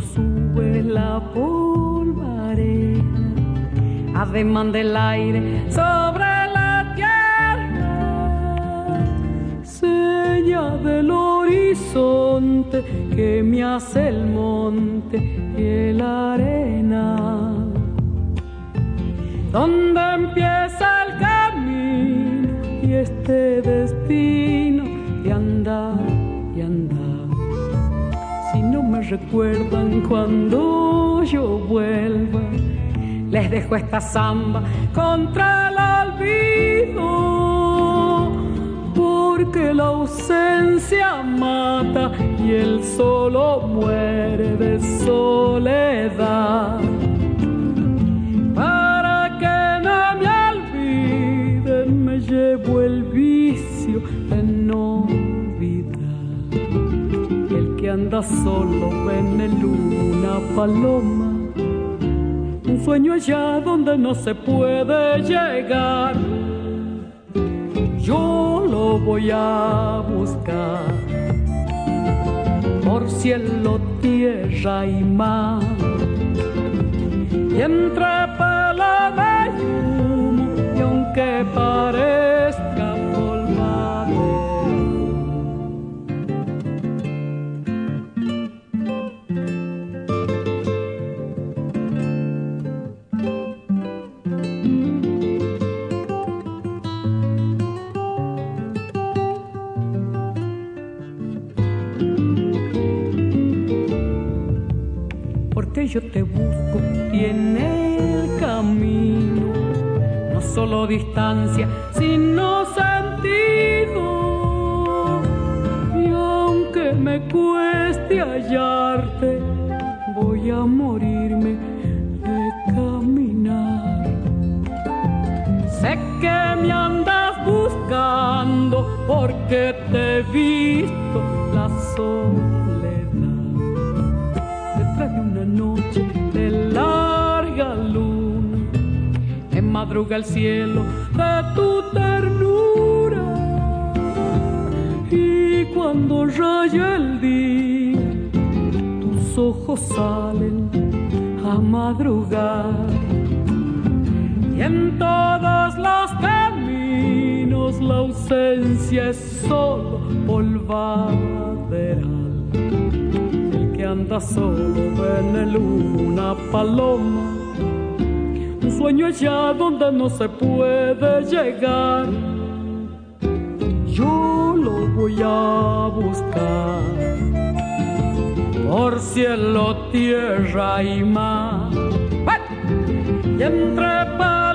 sube la polvareda, ademán del aire sobre la tierra, seña del horizonte que me hace el monte y la arena, donde empieza el camino y este destino de andar y andar. Si no me recuerdan cuando yo vuelva, les dejo esta samba contra el olvido, porque la ausencia mata y el solo muere de soledad. Para que no me olviden, me llevo el vicio de no olvidar. El que anda solo ve en una paloma, un sueño allá donde no se puede llegar. Yo lo voy a buscar por cielo, tierra y mar, y entre palabras y humo, y aunque parezca polvadero. Porque yo te busco y en el camino no solo distancia sino sentido, y aunque me cueste hallarte, voy a morirme de caminar. Sé que me andas buscando porque te he visto la soledad detrás de una noche de larga luna. Me madruga el cielo de tu ternura, y cuando raya el día tus ojos salen a madrugar, y en todos los caminos la ausencia es solo polvaderal. El que anda solo ve en una paloma, un sueño allá donde no se puede llegar. Yo lo voy a buscar por cielo, tierra y mar, y entre palabras